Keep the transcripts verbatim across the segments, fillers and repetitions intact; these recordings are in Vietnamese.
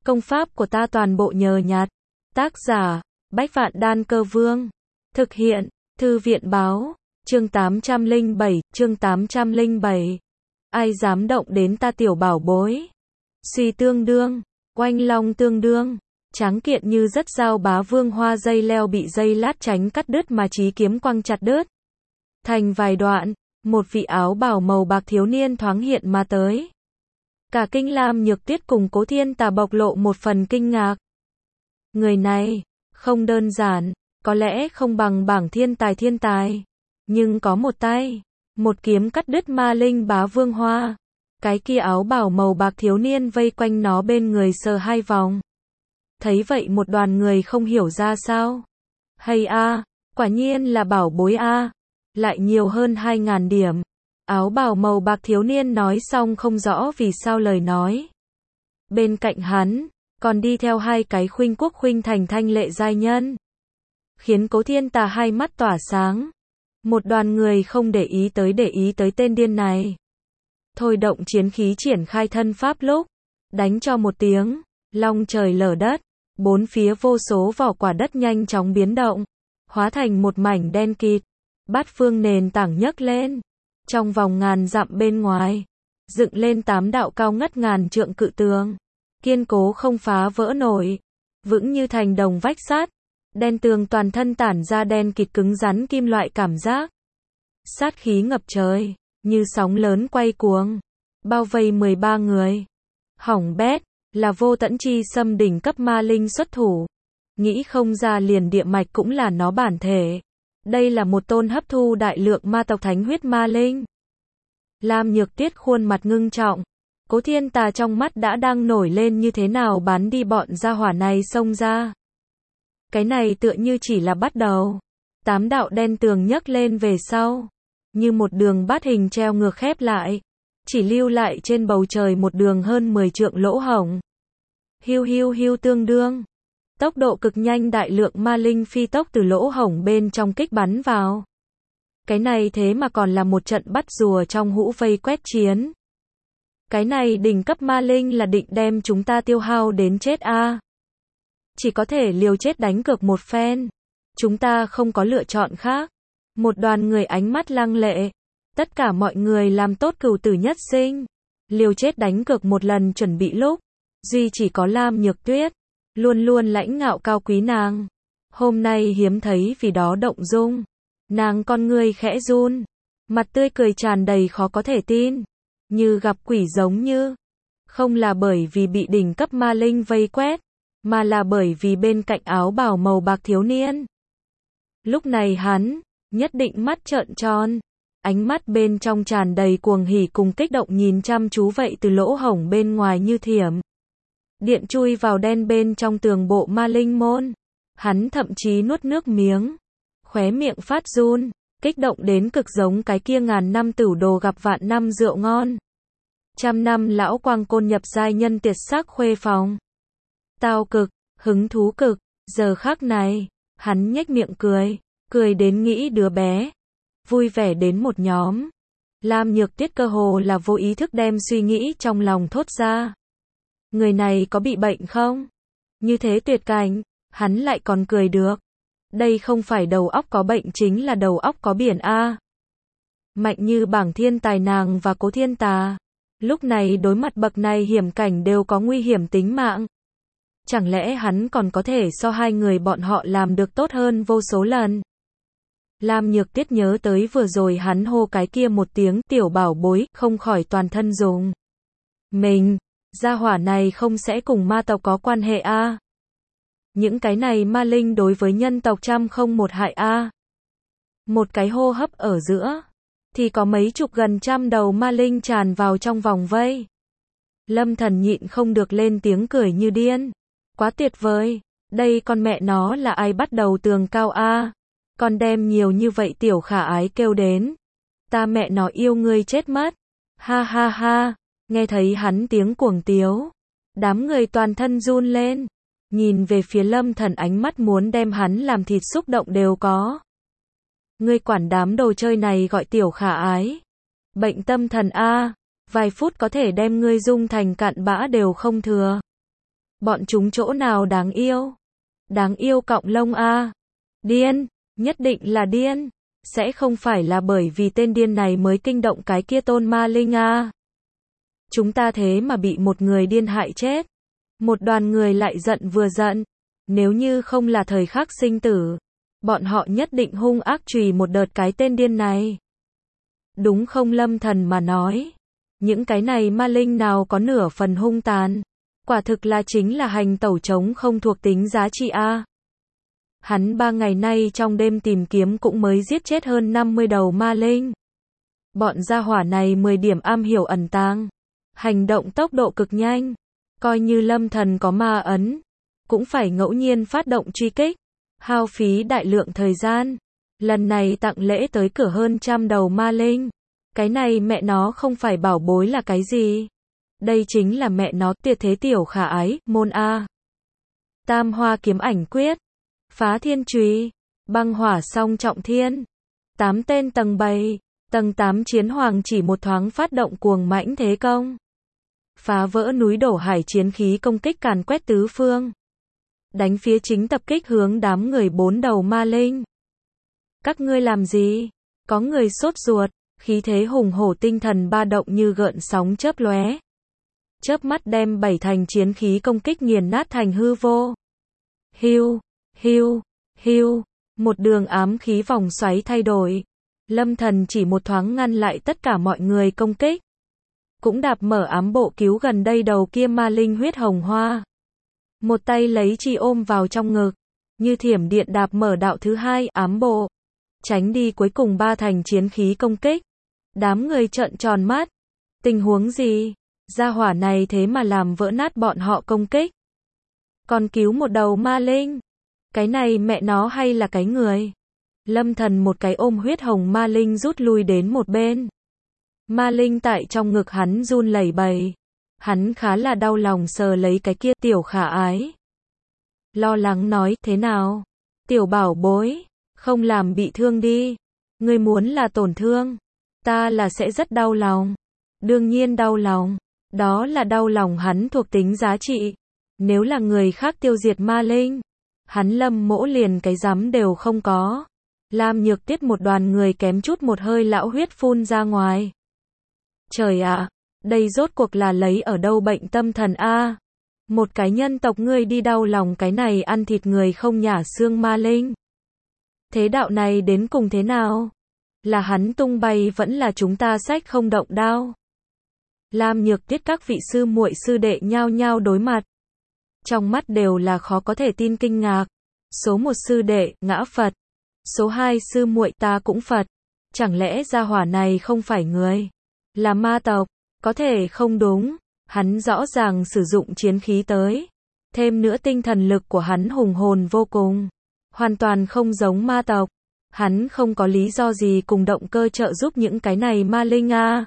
Công pháp của ta toàn bộ nhờ nhặt. Tác giả, Bách Vạn Đan Cơ Vương. Thực hiện, Thư viện Báo. Chương tám trăm lẻ bảy, chương tám trăm lẻ bảy. Ai dám động đến ta tiểu bảo bối? Suy tương đương, oanh long tương đương. Tráng kiện như rất dao bá vương hoa dây leo bị dây lát tránh cắt đứt mà chí kiếm quăng chặt đứt thành vài đoạn. Một vị áo bào màu bạc thiếu niên thoáng hiện mà tới. Cả kinh Lam Nhược Tuyết cùng Cố Thiên Tà bộc lộ một phần kinh ngạc. Người này, không đơn giản, có lẽ không bằng bảng thiên tài thiên tài, nhưng có một tay, một kiếm cắt đứt ma linh bá vương hoa. Cái kia áo bào màu bạc thiếu niên vây quanh nó bên người sờ hai vòng. Thấy vậy một đoàn người không hiểu ra sao. Hay a, quả nhiên là bảo bối a, lại nhiều hơn hai ngàn điểm. Áo bào màu bạc thiếu niên nói xong không rõ vì sao lời nói. Bên cạnh hắn, còn đi theo hai cái khuynh quốc khuynh thành thanh lệ giai nhân. Khiến Cố Thiên Tà hai mắt tỏa sáng. Một đoàn người không để ý tới để ý tới tên điên này. Thôi động chiến khí triển khai thân pháp lúc. Đánh cho một tiếng, long trời lở đất. Bốn phía vô số vỏ quả đất nhanh chóng biến động. Hóa thành một mảnh đen kịt. Bát phương nền tảng nhấc lên. Trong vòng ngàn dặm bên ngoài, dựng lên tám đạo cao ngất ngàn trượng cự tường, kiên cố không phá vỡ nổi, vững như thành đồng vách sắt. Đen tường toàn thân tản ra đen kịt cứng rắn kim loại cảm giác. Sát khí ngập trời, như sóng lớn quay cuồng, bao vây mười ba người. Hỏng bét, là Vô Tẫn Chi Sâm đỉnh cấp ma linh xuất thủ. Nghĩ không ra liền địa mạch cũng là nó bản thể. Đây là một tôn hấp thu đại lượng ma tộc thánh huyết ma linh. Lam Nhược Tuyết khuôn mặt ngưng trọng. Cố Thiên Tà trong mắt đã đang nổi lên như thế nào bắn đi bọn gia hỏa này xông ra. Cái này tựa như chỉ là bắt đầu. Tám đạo đen tường nhấc lên về sau. Như một đường bát hình treo ngược khép lại. Chỉ lưu lại trên bầu trời một đường hơn mười trượng lỗ hổng. Hiu hiu hiu tương đương. Tốc độ cực nhanh đại lượng ma linh phi tốc từ lỗ hổng bên trong kích bắn vào. Cái này thế mà còn là một trận bắt rùa trong hũ vây quét chiến. Cái này đỉnh cấp ma linh là định đem chúng ta tiêu hao đến chết a. À. Chỉ có thể liều chết đánh cược một phen. Chúng ta không có lựa chọn khác. Một đoàn người ánh mắt lăng lệ. Tất cả mọi người làm tốt cửu tử nhất sinh. Liều chết đánh cược một lần chuẩn bị lúc. Duy chỉ có Lam Nhược Tuyết. Luôn luôn lãnh ngạo cao quý nàng. Hôm nay hiếm thấy vì đó động dung. Nàng con ngươi khẽ run. Mặt tươi cười tràn đầy khó có thể tin. Như gặp quỷ giống như. Không là bởi vì bị đỉnh cấp ma linh vây quét. Mà là bởi vì bên cạnh áo bào màu bạc thiếu niên. Lúc này hắn, nhất định mắt trợn tròn. Ánh mắt bên trong tràn đầy cuồng hỉ cùng kích động nhìn chăm chú vậy từ lỗ hổng bên ngoài như thiểm điện chui vào đen bên trong tường bộ ma linh môn. Hắn thậm chí nuốt nước miếng. Khóe miệng phát run. Kích động đến cực giống cái kia ngàn năm tửu đồ gặp vạn năm rượu ngon. Trăm năm lão quang côn nhập giai nhân tiệt sắc khuê phòng. Tao cực, hứng thú cực. Giờ khắc này, hắn nhếch miệng cười. Cười đến nghĩ đứa bé. Vui vẻ đến một nhóm. Lam Nhược Tuyết cơ hồ là vô ý thức đem suy nghĩ trong lòng thốt ra. Người này có bị bệnh không? Như thế tuyệt cảnh, hắn lại còn cười được. Đây không phải đầu óc có bệnh chính là đầu óc có biển a. Mạnh như bảng thiên tài nàng và Cố Thiên Tà. Lúc này đối mặt bậc này hiểm cảnh đều có nguy hiểm tính mạng. Chẳng lẽ hắn còn có thể so hai người bọn họ làm được tốt hơn vô số lần? Lam Nhược Tuyết nhớ tới vừa rồi hắn hô cái kia một tiếng tiểu bảo bối, không khỏi toàn thân rùng mình. Gia hỏa này không sẽ cùng ma tộc có quan hệ a? À? Những cái này ma linh đối với nhân tộc trăm không một hại a. À? Một cái hô hấp ở giữa, thì có mấy chục gần trăm đầu ma linh tràn vào trong vòng vây. Lâm Thần nhịn không được lên tiếng cười như điên. Quá tuyệt vời, đây con mẹ nó là ai bắt đầu tường cao a? À? Còn đem nhiều như vậy tiểu khả ái kêu đến. Ta mẹ nó yêu ngươi chết mất. Ha ha ha. Nghe thấy hắn tiếng cuồng tiếu, đám người toàn thân run lên, nhìn về phía Lâm Thần ánh mắt muốn đem hắn làm thịt xúc động đều có. Ngươi quản đám đồ chơi này gọi tiểu khả ái. Bệnh tâm thần a, vài phút có thể đem ngươi dung thành cặn bã đều không thừa. Bọn chúng chỗ nào đáng yêu? Đáng yêu cọng lông a. Điên, nhất định là điên. Sẽ không phải là bởi vì tên điên này mới kinh động cái kia tôn ma linh a. Chúng ta thế mà bị một người điên hại chết. Một đoàn người lại giận vừa giận. Nếu như không là thời khắc sinh tử, bọn họ nhất định hung ác chùy một đợt cái tên điên này. Đúng không Lâm Thần mà nói. Những cái này ma linh nào có nửa phần hung tàn. Quả thực là chính là hành tẩu trống không thuộc tính giá trị a. Hắn ba ngày nay trong đêm tìm kiếm cũng mới giết chết hơn năm mươi đầu ma linh. Bọn gia hỏa này mười điểm am hiểu ẩn tàng. Hành động tốc độ cực nhanh. Coi như Lâm Thần có ma ấn, cũng phải ngẫu nhiên phát động truy kích. Hao phí đại lượng thời gian. Lần này tặng lễ tới cửa hơn trăm đầu ma linh. Cái này mẹ nó không phải bảo bối là cái gì. Đây chính là mẹ nó tuyệt thế tiểu khả ái, môn A. Tam hoa kiếm ảnh quyết. Phá thiên chùy. Băng hỏa song trọng thiên. Tám tên tầng bảy. Tầng tám chiến hoàng chỉ một thoáng phát động cuồng mãnh thế công. Phá vỡ núi đổ hải chiến khí công kích càn quét tứ phương. Đánh phía chính tập kích hướng đám người bốn đầu ma linh. Các ngươi làm gì? Có người sốt ruột, khí thế hùng hổ tinh thần ba động như gợn sóng chớp lóe. Chớp mắt đem bảy thành chiến khí công kích nghiền nát thành hư vô. Hiu, hiu, hiu, một đường ám khí vòng xoáy thay đổi. Lâm Thần chỉ một thoáng ngăn lại tất cả mọi người công kích. Cũng đạp mở ám bộ cứu gần đây đầu kia ma linh huyết hồng hoa. Một tay lấy chi ôm vào trong ngực. Như thiểm điện đạp mở đạo thứ hai ám bộ. Tránh đi cuối cùng ba thành chiến khí công kích. Đám người trợn tròn mắt. Tình huống gì? Gia hỏa này thế mà làm vỡ nát bọn họ công kích. Còn cứu một đầu ma linh. Cái này mẹ nó hay là cái người? Lâm Thần một cái ôm huyết hồng ma linh rút lui đến một bên. Ma linh tại trong ngực hắn run lẩy bẩy. Hắn khá là đau lòng sờ lấy cái kia tiểu khả ái. Lo lắng nói, thế nào? Tiểu bảo bối, không làm bị thương đi. Ngươi muốn là tổn thương, ta là sẽ rất đau lòng. Đương nhiên đau lòng, đó là đau lòng hắn thuộc tính giá trị. Nếu là người khác tiêu diệt ma linh, hắn Lâm Mỗ liền cái dám đều không có. Lam Nhược Tiết một đoàn người kém chút một hơi lão huyết phun ra ngoài. Trời ạ, đây rốt cuộc là lấy ở đâu bệnh tâm thần a? Một cái nhân tộc ngươi đi đau lòng cái này ăn thịt người không nhả xương ma linh. Thế đạo này đến cùng thế nào? Là hắn tung bay vẫn là chúng ta sách không động đao? Lam Nhược Tiết các vị sư muội sư đệ nhao nhao đối mặt. Trong mắt đều là khó có thể tin kinh ngạc. Số một sư đệ, ngã Phật. Số hai sư muội ta cũng Phật. Chẳng lẽ gia hỏa này không phải người? Là ma tộc? Có thể không đúng. Hắn rõ ràng sử dụng chiến khí tới. Thêm nữa tinh thần lực của hắn hùng hồn vô cùng. Hoàn toàn không giống ma tộc. Hắn không có lý do gì cùng động cơ trợ giúp những cái này ma linh a.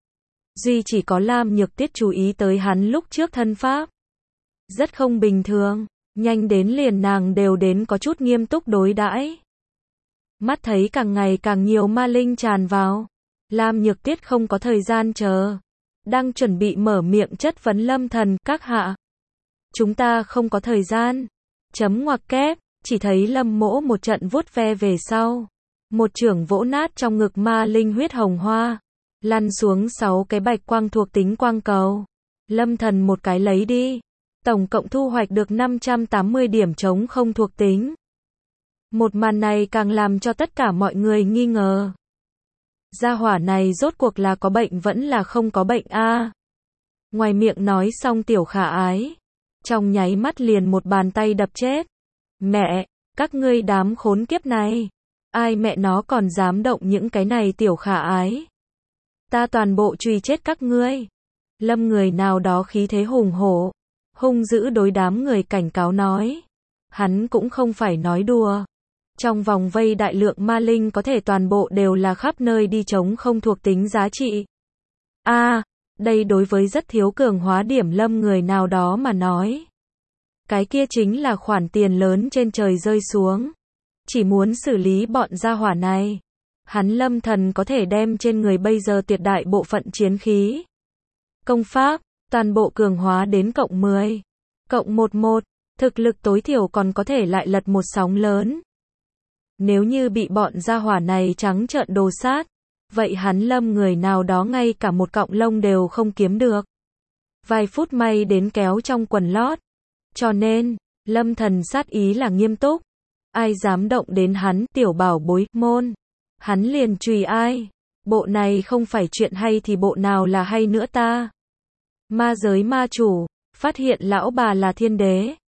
Duy chỉ có Lam Nhược Tiết chú ý tới hắn lúc trước thân pháp. Rất không bình thường. Nhanh đến liền nàng đều đến có chút nghiêm túc đối đãi. Mắt thấy càng ngày càng nhiều ma linh tràn vào. Lam Nhược Tiết không có thời gian chờ. Đang chuẩn bị mở miệng chất vấn Lâm Thần, các hạ. Chúng ta không có thời gian. Chấm ngoặc kép, chỉ thấy Lâm Mỗ một trận vuốt ve về sau. Một chưởng vỗ nát trong ngực ma linh huyết hồng hoa. Lăn xuống sáu cái bạch quang thuộc tính quang cầu. Lâm Thần một cái lấy đi. Tổng cộng thu hoạch được năm trăm tám mươi điểm trống không thuộc tính. Một màn này càng làm cho tất cả mọi người nghi ngờ. Gia hỏa này rốt cuộc là có bệnh vẫn là không có bệnh a? Ngoài miệng nói xong tiểu khả ái. Trong nháy mắt liền một bàn tay đập chết. Mẹ, các ngươi đám khốn kiếp này. Ai mẹ nó còn dám động những cái này tiểu khả ái. Ta toàn bộ truy chết các ngươi. Lâm người nào đó khí thế hùng hổ. Hung dữ đối đám người cảnh cáo nói. Hắn cũng không phải nói đùa. Trong vòng vây đại lượng ma linh có thể toàn bộ đều là khắp nơi đi chống không thuộc tính giá trị. A, à, đây đối với rất thiếu cường hóa điểm Lâm người nào đó mà nói. Cái kia chính là khoản tiền lớn trên trời rơi xuống. Chỉ muốn xử lý bọn gia hỏa này. Hắn Lâm Thần có thể đem trên người bây giờ tuyệt đại bộ phận chiến khí. Công pháp, toàn bộ cường hóa đến cộng mười. Cộng một một, thực lực tối thiểu còn có thể lại lật một sóng lớn. Nếu như bị bọn gia hỏa này trắng trợn đồ sát, vậy hắn Lâm người nào đó ngay cả một cọng lông đều không kiếm được. Vài phút may đến kéo trong quần lót. Cho nên, Lâm Thần sát ý là nghiêm túc. Ai dám động đến hắn, tiểu bảo bối, môn. Hắn liền chùy ai. Bộ này không phải chuyện hay thì bộ nào là hay nữa ta. Ma giới ma chủ, phát hiện lão bà là thiên đế.